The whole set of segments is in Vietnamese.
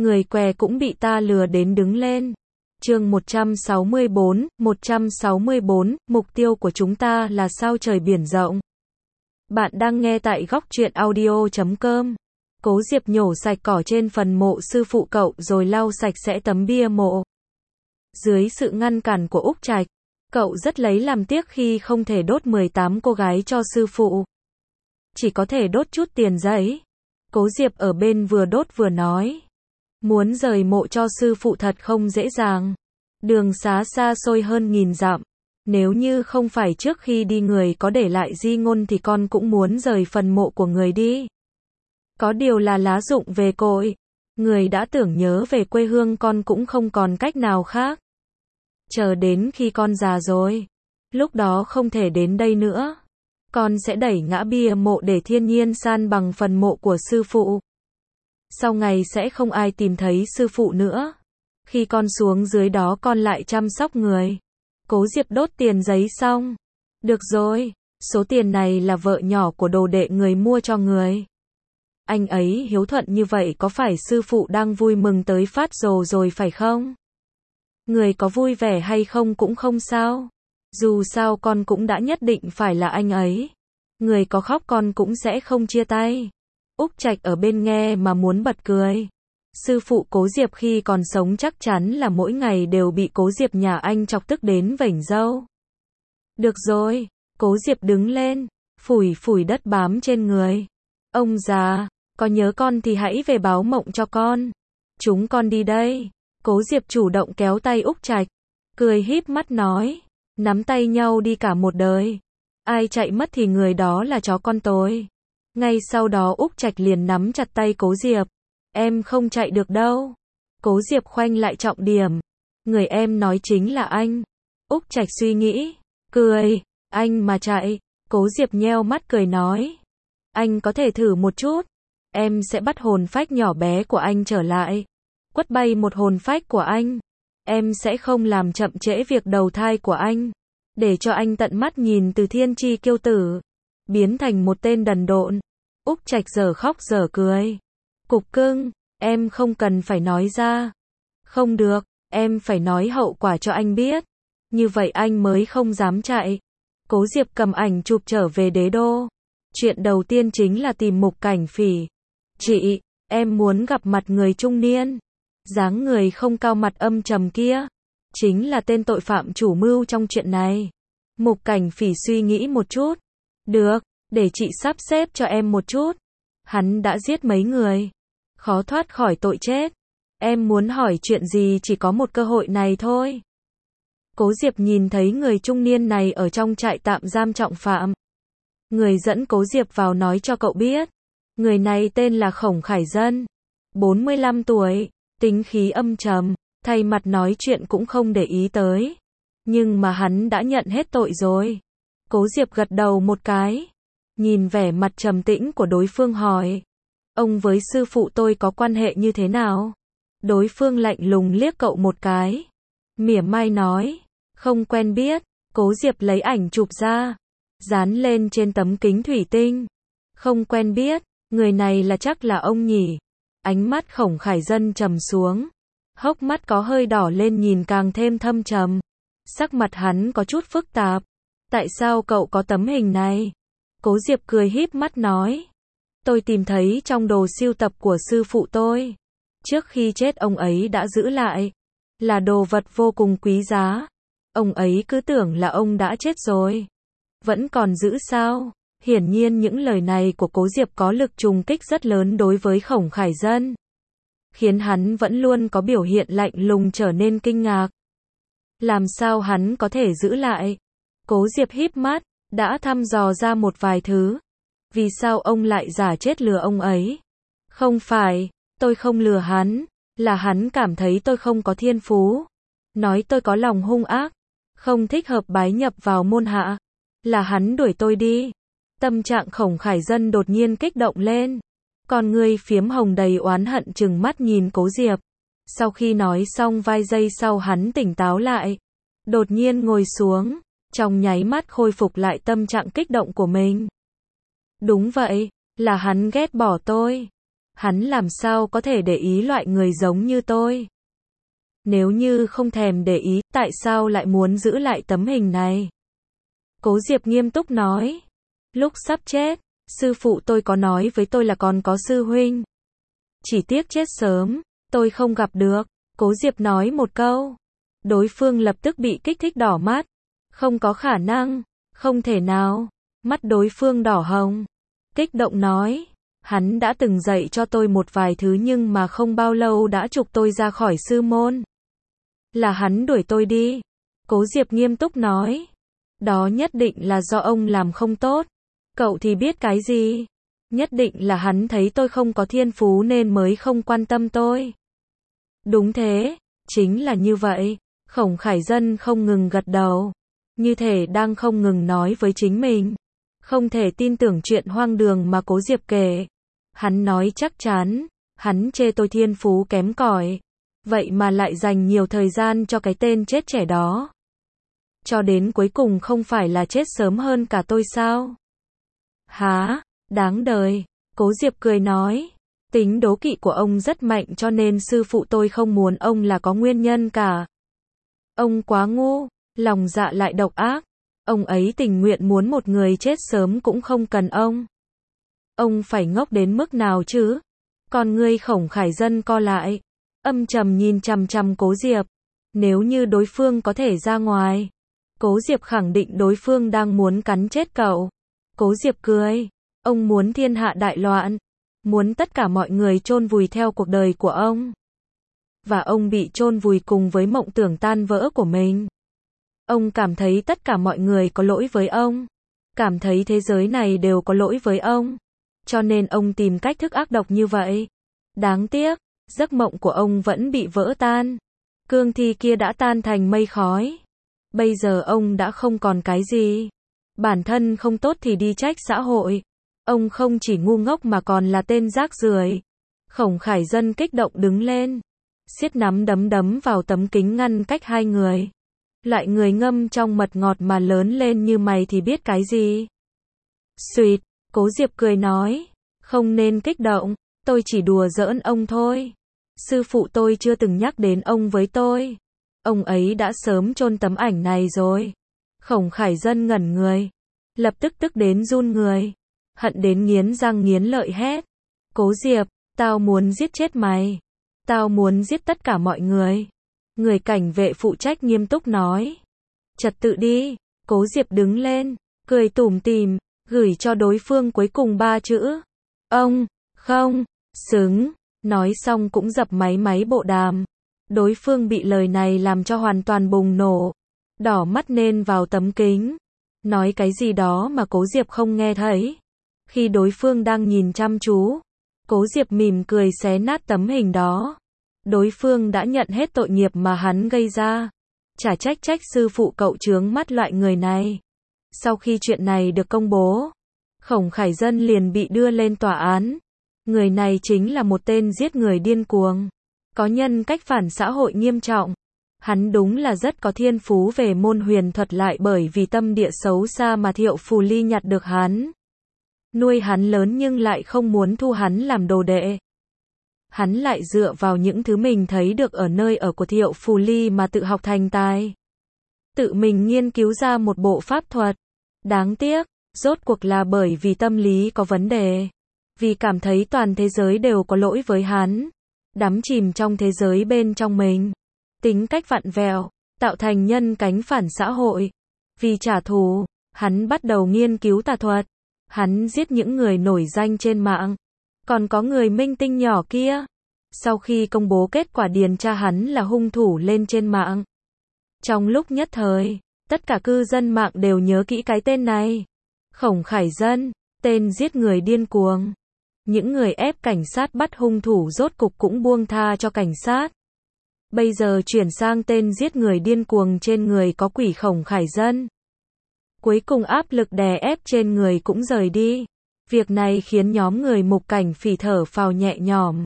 người què cũng bị ta lừa đến đứng lên. Chương 164, mục tiêu của chúng ta là sao trời biển rộng. Bạn đang nghe tại góc truyện audio.com. Cố Diệp nhổ sạch cỏ trên phần mộ sư phụ cậu rồi lau sạch sẽ tấm bia mộ. Dưới sự ngăn cản của Úc Trạch, cậu rất lấy làm tiếc khi không thể đốt 18 cô gái cho sư phụ. Chỉ có thể đốt chút tiền giấy. Cố Diệp ở bên vừa đốt vừa nói. Muốn rời mộ cho sư phụ thật không dễ dàng. Đường xá xa xôi hơn 1000 dặm. Nếu như không phải trước khi đi người có để lại di ngôn thì con cũng muốn rời phần mộ của người đi. Có điều là lá rụng về cội. Người đã tưởng nhớ về quê hương con cũng không còn cách nào khác. Chờ đến khi con già rồi. Lúc đó không thể đến đây nữa. Con sẽ đẩy ngã bia mộ để thiên nhiên san bằng phần mộ của sư phụ. Sau ngày sẽ không ai tìm thấy sư phụ nữa. Khi con xuống dưới đó con lại chăm sóc người. Cố Diệp đốt tiền giấy xong. Được rồi, số tiền này là vợ nhỏ của đồ đệ người mua cho người. Anh ấy hiếu thuận như vậy có phải sư phụ đang vui mừng tới phát rồ rồi phải không? Người có vui vẻ hay không cũng không sao. Dù sao con cũng đã nhất định phải là anh ấy. Người có khóc con cũng sẽ không chia tay. Úc Trạch ở bên nghe mà muốn bật cười. Sư phụ Cố Diệp khi còn sống chắc chắn là mỗi ngày đều bị Cố Diệp nhà anh chọc tức đến vểnh râu. Được rồi, Cố Diệp đứng lên, phủi phủi đất bám trên người. Ông già, có nhớ con thì hãy về báo mộng cho con. Chúng con đi đây. Cố Diệp chủ động kéo tay Úc Trạch, cười híp mắt nói, nắm tay nhau đi cả một đời. Ai chạy mất thì người đó là chó con tôi. Ngay sau đó Úc Trạch liền nắm chặt tay Cố Diệp. Em không chạy được đâu. Cố Diệp khoanh lại trọng điểm. Người em nói chính là anh. Úc Trạch suy nghĩ, cười, anh mà chạy. Cố Diệp nheo mắt cười nói. Anh có thể thử một chút. Em sẽ bắt hồn phách nhỏ bé của anh trở lại. Quất bay một hồn phách của anh. Em sẽ không làm chậm trễ việc đầu thai của anh. Để cho anh tận mắt nhìn từ thiên chi kiêu tử biến thành một tên đần độn. Úc Trạch giờ khóc giờ cười. Cục cưng, em không cần phải nói ra. Không được, em phải nói hậu quả cho anh biết. Như vậy anh mới không dám chạy. Cố Diệp cầm ảnh chụp trở về đế đô. Chuyện đầu tiên chính là tìm Mục Cảnh Phỉ. Chị, em muốn gặp mặt người trung niên. Dáng người không cao mặt âm trầm kia. Chính là tên tội phạm chủ mưu trong chuyện này. Mục Cảnh Phỉ suy nghĩ một chút. Được, để chị sắp xếp cho em một chút. Hắn đã giết mấy người. Khó thoát khỏi tội chết. Em muốn hỏi chuyện gì chỉ có một cơ hội này thôi. Cố Diệp nhìn thấy người trung niên này ở trong trại tạm giam trọng phạm. Người dẫn Cố Diệp vào nói cho cậu biết. Người này tên là Khổng Khải Dân. 45 tuổi, tính khí âm trầm, thay mặt nói chuyện cũng không để ý tới. Nhưng mà hắn đã nhận hết tội rồi. Cố Diệp gật đầu một cái. Nhìn vẻ mặt trầm tĩnh của đối phương hỏi. Ông với sư phụ tôi có quan hệ như thế nào? Đối phương lạnh lùng liếc cậu một cái. Mỉa mai nói. Không quen biết. Cố Diệp lấy ảnh chụp ra. Dán lên trên tấm kính thủy tinh. Không quen biết. Người này là chắc là ông nhỉ? Ánh mắt Khổng Khải Dân trầm xuống. Hốc mắt có hơi đỏ lên nhìn càng thêm thâm trầm. Sắc mặt hắn có chút phức tạp. Tại sao cậu có tấm hình này? Cố Diệp cười híp mắt nói. Tôi tìm thấy trong đồ sưu tập của sư phụ tôi. Trước khi chết ông ấy đã giữ lại. Là đồ vật vô cùng quý giá. Ông ấy cứ tưởng là ông đã chết rồi. Vẫn còn giữ sao? Hiển nhiên những lời này của Cố Diệp có lực trùng kích rất lớn đối với Khổng Khải Dân. Khiến hắn vẫn luôn có biểu hiện lạnh lùng trở nên kinh ngạc. Làm sao hắn có thể giữ lại? Cố Diệp híp mắt, đã thăm dò ra một vài thứ. Vì sao ông lại giả chết lừa ông ấy? Không phải, tôi không lừa hắn, là hắn cảm thấy tôi không có thiên phú. Nói tôi có lòng hung ác, không thích hợp bái nhập vào môn hạ. Là hắn đuổi tôi đi. Tâm trạng Khổng Khải Dân đột nhiên kích động lên. Con ngươi phiếm hồng đầy oán hận trừng mắt nhìn Cố Diệp. Sau khi nói xong vài giây sau hắn tỉnh táo lại. Đột nhiên ngồi xuống. Trong nháy mắt khôi phục lại tâm trạng kích động của mình. Đúng vậy, là hắn ghét bỏ tôi. Hắn làm sao có thể để ý loại người giống như tôi? Nếu như không thèm để ý, tại sao lại muốn giữ lại tấm hình này? Cố Diệp nghiêm túc nói. Lúc sắp chết, sư phụ tôi có nói với tôi là còn có sư huynh. Chỉ tiếc chết sớm, tôi không gặp được. Cố Diệp nói một câu. Đối phương lập tức bị kích thích đỏ mắt. Không có khả năng, không thể nào. Mắt đối phương đỏ hồng. Kích động nói. Hắn đã từng dạy cho tôi một vài thứ nhưng mà không bao lâu đã trục tôi ra khỏi sư môn. Là hắn đuổi tôi đi. Cố Diệp nghiêm túc nói. Đó nhất định là do ông làm không tốt. Cậu thì biết cái gì? Nhất định là hắn thấy tôi không có thiên phú nên mới không quan tâm tôi. Đúng thế, chính là như vậy. Khổng Khải Dân không ngừng gật đầu. Như thể đang không ngừng nói với chính mình. Không thể tin tưởng chuyện hoang đường mà Cố Diệp kể. Hắn nói chắc chắn, hắn chê tôi thiên phú kém cỏi. Vậy mà lại dành nhiều thời gian cho cái tên chết trẻ đó. Cho đến cuối cùng không phải là chết sớm hơn cả tôi sao? Hả? Đáng đời. Cố Diệp cười nói. Tính đố kỵ của ông rất mạnh cho nên sư phụ tôi không muốn ông là có nguyên nhân cả. Ông quá ngu, lòng dạ lại độc ác. Ông ấy tình nguyện muốn một người chết sớm cũng không cần ông. Ông phải ngốc đến mức nào chứ? Còn ngươi Khổng Khải Dân co lại. Âm trầm nhìn chằm chằm Cố Diệp. Nếu như đối phương có thể ra ngoài. Cố Diệp khẳng định đối phương đang muốn cắn chết cậu. Cố Diệp cười. Ông muốn thiên hạ đại loạn. Muốn tất cả mọi người chôn vùi theo cuộc đời của ông. Và ông bị chôn vùi cùng với mộng tưởng tan vỡ của mình. Ông cảm thấy tất cả mọi người có lỗi với ông. Cảm thấy thế giới này đều có lỗi với ông. Cho nên ông tìm cách thức ác độc như vậy. Đáng tiếc, giấc mộng của ông vẫn bị vỡ tan. Cương thi kia đã tan thành mây khói. Bây giờ ông đã không còn cái gì. Bản thân không tốt thì đi trách xã hội. Ông không chỉ ngu ngốc mà còn là tên rác rưởi. Khổng Khải Dân kích động đứng lên. Siết nắm đấm đấm vào tấm kính ngăn cách hai người. Loại người ngâm trong mật ngọt mà lớn lên như mày thì biết cái gì. Xuyệt, Cố Diệp cười nói. Không nên kích động, tôi chỉ đùa giỡn ông thôi. Sư phụ tôi chưa từng nhắc đến ông với tôi. Ông ấy đã sớm chôn tấm ảnh này rồi. Khổng Khải Dân ngẩn người. Lập tức tức đến run người. Hận đến nghiến răng nghiến lợi hét. Cố Diệp, tao muốn giết chết mày. Tao muốn giết tất cả mọi người. Người cảnh vệ phụ trách nghiêm túc nói. Trật tự đi. Cố Diệp đứng lên, cười tủm tỉm, gửi cho đối phương cuối cùng 3 chữ. Ông, không, xứng. Nói xong cũng dập máy bộ đàm. Đối phương bị lời này làm cho hoàn toàn bùng nổ. Đỏ mắt nên vào tấm kính. Nói cái gì đó mà Cố Diệp không nghe thấy. Khi đối phương đang nhìn chăm chú, Cố Diệp mỉm cười xé nát tấm hình đó. Đối phương đã nhận hết tội nghiệp mà hắn gây ra. Chả trách sư phụ cậu chướng mắt loại người này. Sau khi chuyện này được công bố, Khổng Khải Dân liền bị đưa lên tòa án. Người này chính là một tên giết người điên cuồng. Có nhân cách phản xã hội nghiêm trọng. Hắn đúng là rất có thiên phú về môn huyền thuật lại bởi vì tâm địa xấu xa mà Thiệu Phù Ly nhặt được hắn. Nuôi hắn lớn nhưng lại không muốn thu hắn làm đồ đệ. Hắn lại dựa vào những thứ mình thấy được ở nơi ở của Thiệu Phù Ly mà tự học thành tài. Tự mình nghiên cứu ra một bộ pháp thuật. Đáng tiếc, rốt cuộc là bởi vì tâm lý có vấn đề. Vì cảm thấy toàn thế giới đều có lỗi với hắn. Đắm chìm trong thế giới bên trong mình. Tính cách vặn vẹo, tạo thành nhân cánh phản xã hội. Vì trả thù, hắn bắt đầu nghiên cứu tà thuật. Hắn giết những người nổi danh trên mạng. Còn có người minh tinh nhỏ kia. Sau khi công bố kết quả điền tra hắn là hung thủ lên trên mạng. Trong lúc nhất thời, tất cả cư dân mạng đều nhớ kỹ cái tên này. Khổng Khải Dân, tên giết người điên cuồng. Những người ép cảnh sát bắt hung thủ rốt cục cũng buông tha cho cảnh sát. Bây giờ chuyển sang tên giết người điên cuồng trên người có quỷ Khổng Khải Dân. Cuối cùng áp lực đè ép trên người cũng rời đi. Việc này khiến nhóm người Mục Cảnh Phỉ thở phào nhẹ nhõm.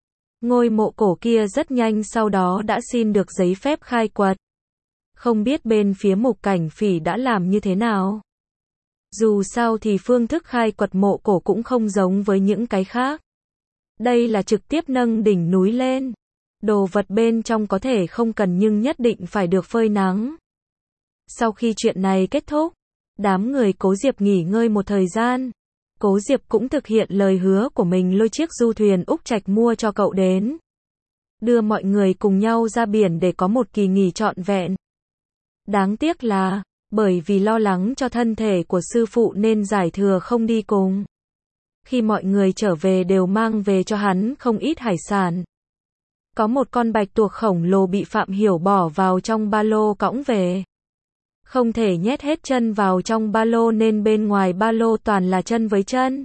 Ngôi mộ cổ kia rất nhanh sau đó đã xin được giấy phép khai quật. Không biết bên phía Mục Cảnh Phỉ đã làm như thế nào. Dù sao thì phương thức khai quật mộ cổ cũng không giống với những cái khác. Đây là trực tiếp nâng đỉnh núi lên. Đồ vật bên trong có thể không cần nhưng nhất định phải được phơi nắng. Sau khi chuyện này kết thúc, đám người Cố Diệp nghỉ ngơi một thời gian. Cố Diệp cũng thực hiện lời hứa của mình lôi chiếc du thuyền Úc Trạch mua cho cậu đến. Đưa mọi người cùng nhau ra biển để có một kỳ nghỉ trọn vẹn. Đáng tiếc là, bởi vì lo lắng cho thân thể của sư phụ nên Giải Thừa không đi cùng. Khi mọi người trở về đều mang về cho hắn không ít hải sản. Có một con bạch tuộc khổng lồ bị Phạm Hiểu bỏ vào trong ba lô cõng về. Không thể nhét hết chân vào trong ba lô nên bên ngoài ba lô toàn là chân với chân.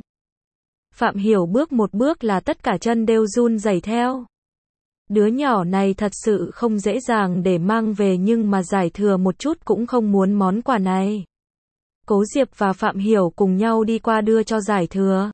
Phạm Hiểu bước một bước là tất cả chân đều run rẩy theo. Đứa nhỏ này thật sự không dễ dàng để mang về nhưng mà Giải Thừa một chút cũng không muốn món quà này. Cố Diệp và Phạm Hiểu cùng nhau đi qua đưa cho Giải Thừa.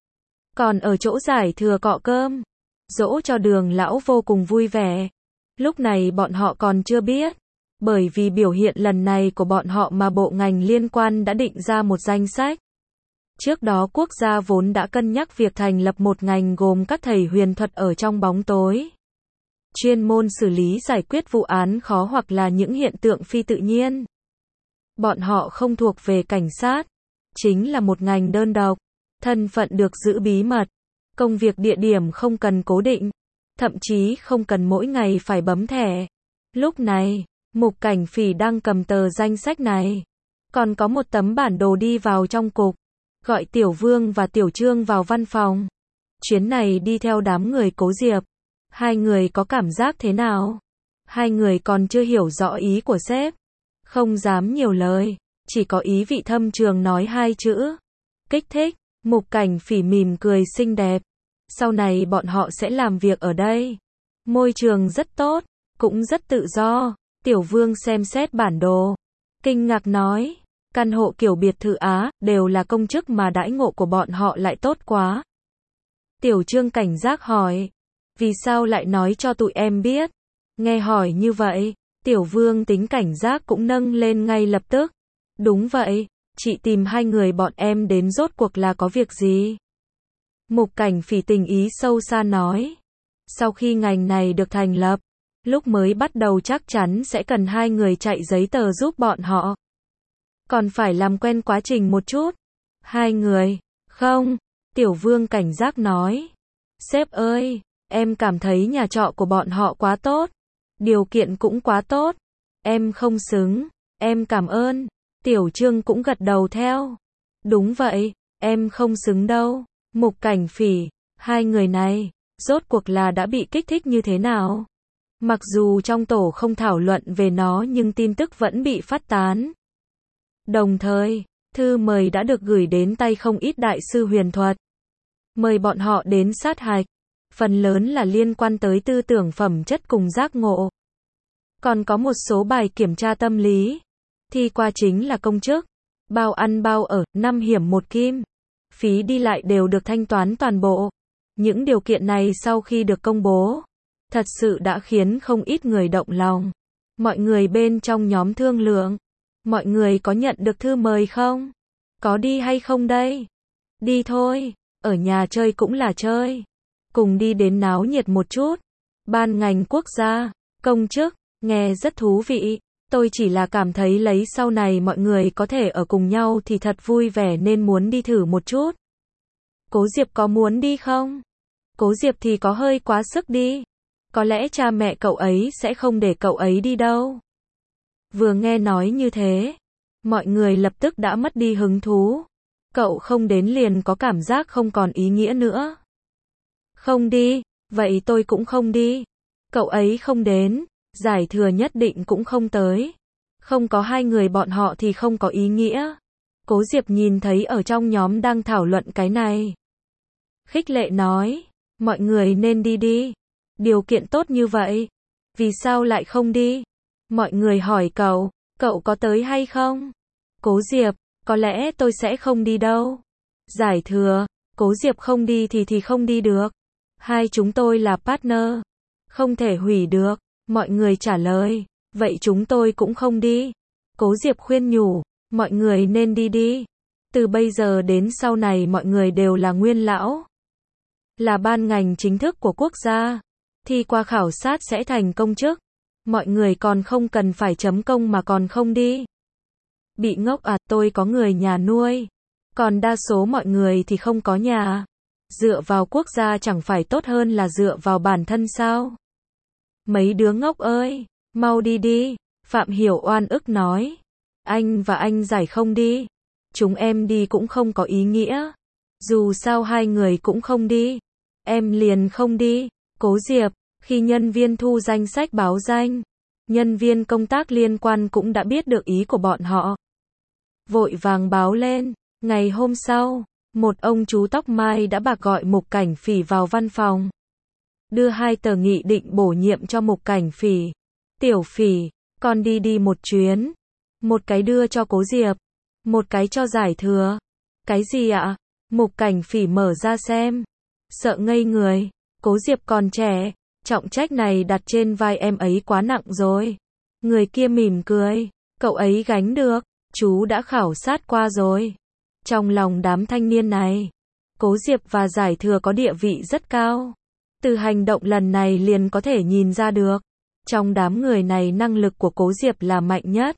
Còn ở chỗ Giải Thừa cọ cơm, dỗ cho Đường lão vô cùng vui vẻ. Lúc này bọn họ còn chưa biết, bởi vì biểu hiện lần này của bọn họ mà bộ ngành liên quan đã định ra một danh sách. Trước đó quốc gia vốn đã cân nhắc việc thành lập một ngành gồm các thầy huyền thuật ở trong bóng tối, chuyên môn xử lý giải quyết vụ án khó hoặc là những hiện tượng phi tự nhiên. Bọn họ không thuộc về cảnh sát, chính là một ngành đơn độc, thân phận được giữ bí mật, công việc địa điểm không cần cố định, thậm chí không cần mỗi ngày phải bấm thẻ. Lúc này, Mục Cảnh Phỉ đang cầm tờ danh sách này, còn có một tấm bản đồ đi vào trong cục, gọi Tiểu Vương và Tiểu Trương vào văn phòng. Chuyến này đi theo đám người Cố Diệp. Hai người có cảm giác thế nào? Hai người còn chưa hiểu rõ ý của sếp, không dám nhiều lời, chỉ có ý vị thâm trường nói hai chữ: kích thích. Mục Cảnh Phỉ mỉm cười xinh đẹp. Sau này bọn họ sẽ làm việc ở đây. Môi trường rất tốt, cũng rất tự do. Tiểu Vương xem xét bản đồ, kinh ngạc nói, căn hộ kiểu biệt thự Á, đều là công chức mà đãi ngộ của bọn họ lại tốt quá. Tiểu Trương cảnh giác hỏi, vì sao lại nói cho tụi em biết? Nghe hỏi như vậy, Tiểu Vương tính cảnh giác cũng nâng lên ngay lập tức. Đúng vậy, chị tìm hai người bọn em đến rốt cuộc là có việc gì? Mục Cảnh Phỉ tình ý sâu xa nói, sau khi ngành này được thành lập, lúc mới bắt đầu chắc chắn sẽ cần hai người chạy giấy tờ giúp bọn họ. Còn phải làm quen quá trình một chút. Hai người, không, Tiểu Vương cảnh giác nói. Sếp ơi, em cảm thấy nhà trọ của bọn họ quá tốt. Điều kiện cũng quá tốt. Em không xứng, em cảm ơn. Tiểu Trương cũng gật đầu theo. Đúng vậy, em không xứng đâu. Mục Cảnh Phỉ, hai người này, rốt cuộc là đã bị kích thích như thế nào? Mặc dù trong tổ không thảo luận về nó nhưng tin tức vẫn bị phát tán. Đồng thời, thư mời đã được gửi đến tay không ít đại sư huyền thuật. Mời bọn họ đến sát hạch. Phần lớn là liên quan tới tư tưởng phẩm chất cùng giác ngộ. Còn có một số bài kiểm tra tâm lý. Thi qua chính là công chức. Bao ăn bao ở, 5 hiểm 1 kim. Phí đi lại đều được thanh toán toàn bộ. Những điều kiện này sau khi được công bố, thật sự đã khiến không ít người động lòng. Mọi người bên trong nhóm thương lượng. Mọi người có nhận được thư mời không? Có đi hay không đây? Đi thôi, ở nhà chơi cũng là chơi. Cùng đi đến náo nhiệt một chút. Ban ngành quốc gia, công chức, nghe rất thú vị. Tôi chỉ là cảm thấy lấy sau này mọi người có thể ở cùng nhau thì thật vui vẻ nên muốn đi thử một chút. Cố Diệp có muốn đi không? Cố Diệp thì có hơi quá sức đi. Có lẽ cha mẹ cậu ấy sẽ không để cậu ấy đi đâu. Vừa nghe nói như thế, mọi người lập tức đã mất đi hứng thú. Cậu không đến liền có cảm giác không còn ý nghĩa nữa. Không đi, vậy tôi cũng không đi. Cậu ấy không đến, Giải Thừa nhất định cũng không tới. Không có hai người bọn họ thì không có ý nghĩa. Cố Diệp nhìn thấy ở trong nhóm đang thảo luận cái này. Khích lệ nói, mọi người nên đi đi. Điều kiện tốt như vậy, vì sao lại không đi? Mọi người hỏi cậu có tới hay không? Cố Diệp, có lẽ tôi sẽ không đi đâu. Giải Thừa, Cố Diệp không đi thì không đi được. Hai chúng tôi là partner, không thể hủy được. Mọi người trả lời, vậy chúng tôi cũng không đi. Cố Diệp khuyên nhủ, mọi người nên đi đi. Từ bây giờ đến sau này mọi người đều là nguyên lão. là ban ngành chính thức của quốc gia. Thi qua khảo sát sẽ thành công chức. Mọi người còn không cần phải chấm công mà còn không đi. Bị ngốc à, tôi có người nhà nuôi. Còn đa số mọi người thì không có nhà. Dựa vào quốc gia chẳng phải tốt hơn là dựa vào bản thân sao? Mấy đứa ngốc ơi, mau đi đi. Phạm Hiểu oan ức nói. Anh và anh Giải không đi. Chúng em đi cũng không có ý nghĩa. Dù sao hai người cũng không đi. Em liền không đi. Cố Diệp, khi nhân viên thu danh sách báo danh, nhân viên công tác liên quan cũng đã biết được ý của bọn họ. Vội vàng báo lên. Ngày hôm sau, một ông chú tóc mai đã bạc gọi Mục Cảnh Phỉ vào văn phòng. Đưa 2 tờ nghị định bổ nhiệm cho Mục Cảnh Phỉ. Tiểu Phỉ, con đi một chuyến. Một cái đưa cho Cố Diệp, một cái cho Giải Thừa. Cái gì ạ? Mục Cảnh Phỉ mở ra xem. Sợ ngây người. Cố Diệp còn trẻ, trọng trách này đặt trên vai em ấy quá nặng rồi. Người kia mỉm cười. Cậu ấy gánh được, chú đã khảo sát qua rồi. Trong lòng đám thanh niên này, Cố Diệp và Giải Thừa có địa vị rất cao. Từ hành động lần này liền có thể nhìn ra được. Trong đám người này năng lực của Cố Diệp là mạnh nhất.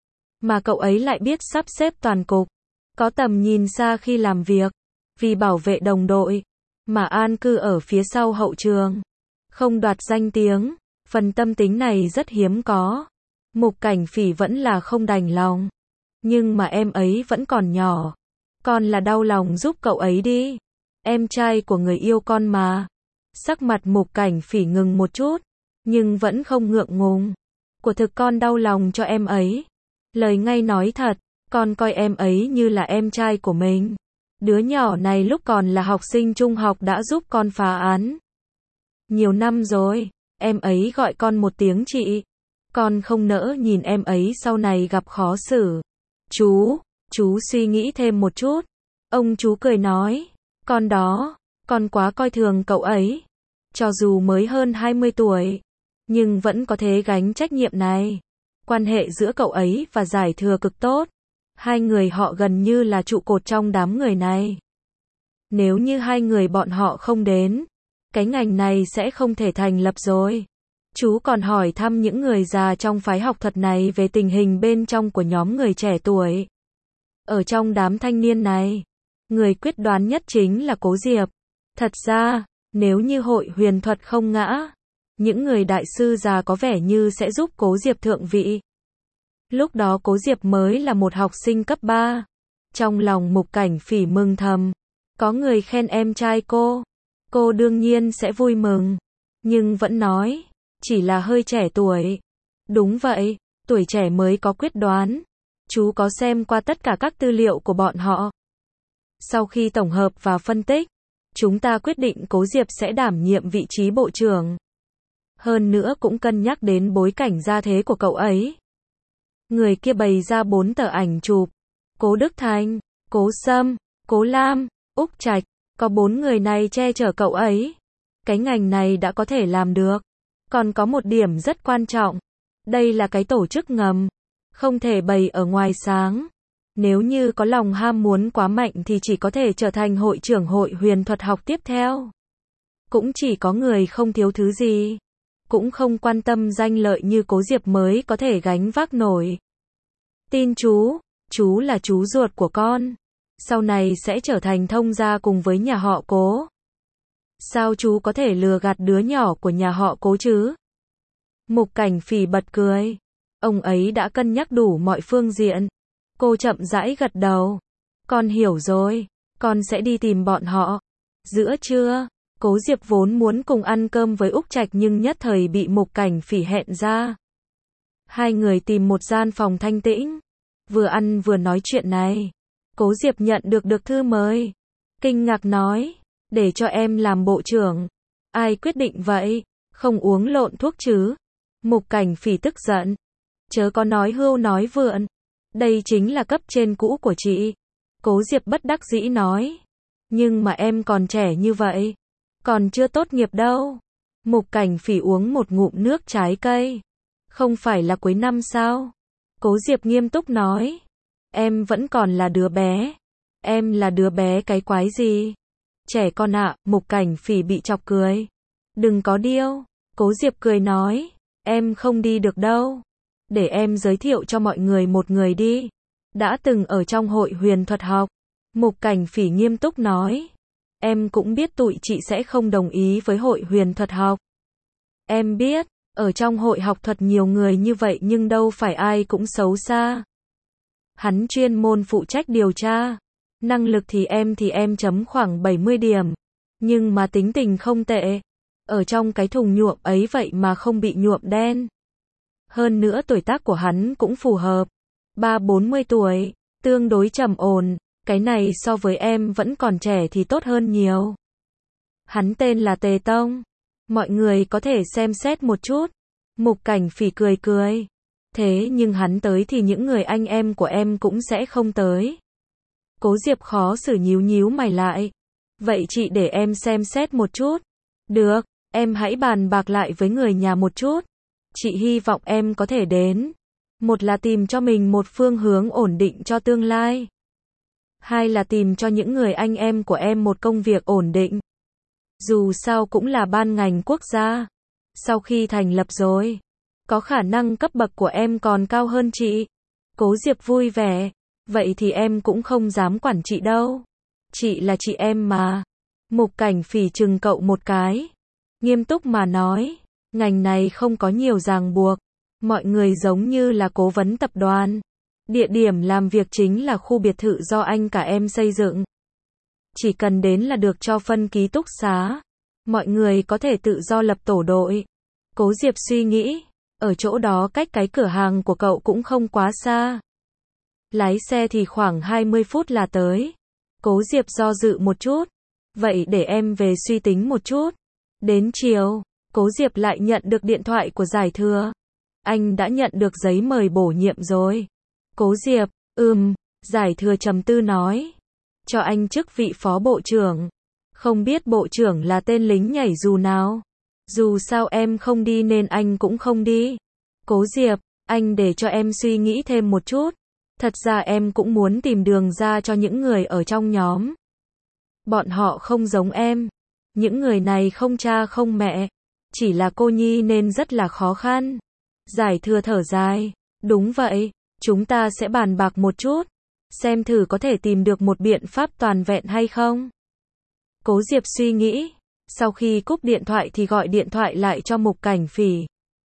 Mà cậu ấy lại biết sắp xếp toàn cục. Có tầm nhìn xa khi làm việc. Vì bảo vệ đồng đội, mà an cư ở phía sau hậu trường. Không đoạt danh tiếng. Phần tâm tính này rất hiếm có. Mục Cảnh Phỉ vẫn là không đành lòng. Nhưng mà em ấy vẫn còn nhỏ. Con là đau lòng giúp cậu ấy đi. Em trai của người yêu con mà. Sắc mặt Mục Cảnh Phỉ ngừng một chút. Nhưng vẫn không ngượng ngùng. Của thực con đau lòng cho em ấy. Lời ngay nói thật. Con coi em ấy như là em trai của mình. Đứa nhỏ này lúc còn là học sinh trung học đã giúp con phá án. Nhiều năm rồi. Em ấy gọi con một tiếng chị. Con không nỡ nhìn em ấy sau này gặp khó xử. Chú suy nghĩ thêm một chút. Ông chú cười nói. Con đó, con quá coi thường cậu ấy. Cho dù mới hơn 20 tuổi, nhưng vẫn có thể gánh trách nhiệm này. Quan hệ giữa cậu ấy và Giải Thừa cực tốt. Hai người họ gần như là trụ cột trong đám người này. Nếu như hai người bọn họ không đến, cái ngành này sẽ không thể thành lập rồi. Chú còn hỏi thăm những người già trong phái học thuật này về tình hình bên trong của nhóm người trẻ tuổi. Ở trong đám thanh niên này, người quyết đoán nhất chính là Cố Diệp. Thật ra, nếu như hội huyền thuật không ngã, những người đại sư già có vẻ như sẽ giúp Cố Diệp thượng vị. Lúc đó Cố Diệp mới là một học sinh cấp 3. Trong lòng Mục Cảnh Phỉ mừng thầm. Có người khen em trai cô đương nhiên sẽ vui mừng. Nhưng vẫn nói, chỉ là hơi trẻ tuổi. Đúng vậy, tuổi trẻ mới có quyết đoán. Chú có xem qua tất cả các tư liệu của bọn họ. Sau khi tổng hợp và phân tích, chúng ta quyết định Cố Diệp sẽ đảm nhiệm vị trí bộ trưởng. Hơn nữa cũng cân nhắc đến bối cảnh gia thế của cậu ấy. Người kia bày ra 4 tờ ảnh chụp. Cố Đức Thành, Cố Sâm, Cố Lam, Úc Trạch. Có 4 người này che chở cậu ấy. Cái ngành này đã có thể làm được. Còn có một điểm rất quan trọng. Đây là cái tổ chức ngầm. Không thể bày ở ngoài sáng. Nếu như có lòng ham muốn quá mạnh thì chỉ có thể trở thành hội trưởng hội huyền thuật học tiếp theo. Cũng chỉ có người không thiếu thứ gì. Cũng không quan tâm danh lợi như Cố Diệp mới có thể gánh vác nổi. Tin chú là chú ruột của con. Sau này sẽ trở thành thông gia cùng với nhà họ Cố. Sao chú có thể lừa gạt đứa nhỏ của nhà họ Cố chứ? Mục Cảnh Phỉ bật cười. Ông ấy đã cân nhắc đủ mọi phương diện. Cô chậm rãi gật đầu. Con hiểu rồi, con sẽ đi tìm bọn họ. Giữa trưa, Cố Diệp vốn muốn cùng ăn cơm với Úc Trạch nhưng nhất thời bị Mục Cảnh Phỉ hẹn ra. Hai người tìm một gian phòng thanh tĩnh. Vừa ăn vừa nói chuyện này. Cố Diệp nhận được thư mời. Kinh ngạc nói, để cho em làm bộ trưởng. Ai quyết định vậy? Không uống lộn thuốc chứ? Mục Cảnh Phỉ tức giận. Chớ có nói hưu nói vượn. Đây chính là cấp trên cũ của chị. Cố Diệp bất đắc dĩ nói. Nhưng mà em còn trẻ như vậy. Còn chưa tốt nghiệp đâu. Mục Cảnh Phỉ uống một ngụm nước trái cây. Không phải là cuối năm sao? Cố Diệp nghiêm túc nói. Em vẫn còn là đứa bé. Em là đứa bé cái quái gì? Trẻ con ạ, Mục Cảnh Phỉ bị chọc cười. Đừng có điêu. Cố Diệp cười nói. Em không đi được đâu. Để em giới thiệu cho mọi người một người đi. Đã từng ở trong hội huyền thuật học. Mục Cảnh Phỉ nghiêm túc nói. Em cũng biết tụi chị sẽ không đồng ý với hội huyền thuật học. Em biết, ở trong hội học thuật nhiều người như vậy nhưng đâu phải ai cũng xấu xa. Hắn chuyên môn phụ trách điều tra. Năng lực thì em chấm khoảng 70 điểm. Nhưng mà tính tình không tệ. Ở trong cái thùng nhuộm ấy vậy mà không bị nhuộm đen. Hơn nữa tuổi tác của hắn cũng phù hợp. 30-40 tuổi, tương đối trầm ổn. Cái này so với em vẫn còn trẻ thì tốt hơn nhiều. Hắn tên là Tề Tông. Mọi người có thể xem xét một chút. Mục Cảnh Phỉ cười cười. Thế nhưng hắn tới thì những người anh em của em cũng sẽ không tới. Cố Diệp khó xử nhíu mày lại. Vậy chị để em xem xét một chút. Được, em hãy bàn bạc lại với người nhà một chút. Chị hy vọng em có thể đến. Một là tìm cho mình một phương hướng ổn định cho tương lai. Hai là tìm cho những người anh em của em một công việc ổn định. Dù sao cũng là ban ngành quốc gia. Sau khi thành lập rồi, có khả năng cấp bậc của em còn cao hơn chị. Cố Diệp vui vẻ. Vậy thì em cũng không dám quản chị đâu. Chị là chị em mà. Mục Cảnh Phỉ chừng cậu một cái. Nghiêm túc mà nói. Ngành này không có nhiều ràng buộc. Mọi người giống như là cố vấn tập đoàn. Địa điểm làm việc chính là khu biệt thự do anh cả em xây dựng. Chỉ cần đến là được cho phân ký túc xá. Mọi người có thể tự do lập tổ đội. Cố Diệp suy nghĩ. Ở chỗ đó cách cái cửa hàng của cậu cũng không quá xa. Lái xe thì khoảng 20 phút là tới. Cố Diệp do dự một chút. Vậy để em về suy tính một chút. Đến chiều, Cố Diệp lại nhận được điện thoại của Giải Thừa. Anh đã nhận được giấy mời bổ nhiệm rồi. Cố Diệp, Giải Thừa trầm tư nói. Cho anh chức vị phó bộ trưởng. Không biết bộ trưởng là tên lính nhảy dù nào. Dù sao em không đi nên anh cũng không đi. Cố Diệp, anh để cho em suy nghĩ thêm một chút. Thật ra em cũng muốn tìm đường ra cho những người ở trong nhóm. Bọn họ không giống em. Những người này không cha không mẹ. Chỉ là cô nhi nên rất là khó khăn. Giải Thừa thở dài. Đúng vậy, chúng ta sẽ bàn bạc một chút. Xem thử có thể tìm được một biện pháp toàn vẹn hay không. Cố Diệp suy nghĩ. Sau khi cúp điện thoại thì gọi điện thoại lại cho Mục Cảnh Phỉ.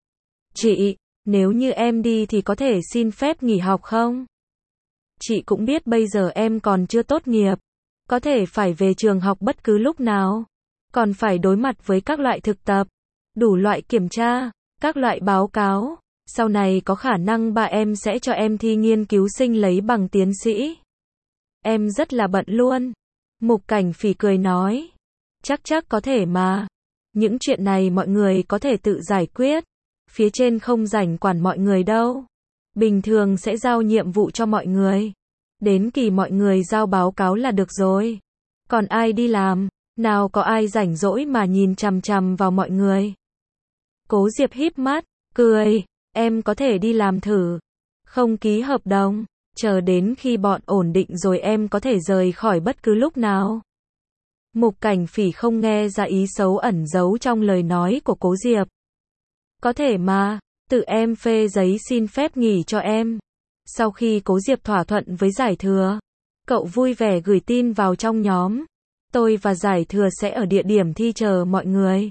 Chị, nếu như em đi thì có thể xin phép nghỉ học không? Chị cũng biết bây giờ em còn chưa tốt nghiệp. Có thể phải về trường học bất cứ lúc nào. Còn phải đối mặt với các loại thực tập, đủ loại kiểm tra, các loại báo cáo. Sau này có khả năng ba em sẽ cho em thi nghiên cứu sinh lấy bằng tiến sĩ. Em rất là bận luôn. Mục Cảnh Phỉ cười nói. Chắc có thể mà. Những chuyện này mọi người có thể tự giải quyết. Phía trên không rảnh quản mọi người đâu. Bình thường sẽ giao nhiệm vụ cho mọi người. Đến kỳ mọi người giao báo cáo là được rồi. Còn ai đi làm, nào có ai rảnh rỗi mà nhìn chằm chằm vào mọi người. Cố Diệp híp mắt, cười. Em có thể đi làm thử. Không ký hợp đồng. Chờ đến khi bọn ổn định rồi em có thể rời khỏi bất cứ lúc nào. Mục Cảnh Phỉ không nghe ra ý xấu ẩn giấu trong lời nói của Cố Diệp. Có thể mà, tự em phê giấy xin phép nghỉ cho em. Sau khi Cố Diệp thỏa thuận với Giải Thừa, cậu vui vẻ gửi tin vào trong nhóm. Tôi và Giải Thừa sẽ ở địa điểm thi chờ mọi người.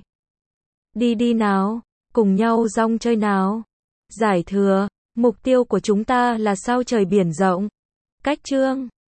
Đi nào, cùng nhau rong chơi nào. Giải Thừa, mục tiêu của chúng ta là sao trời biển rộng. Cách chương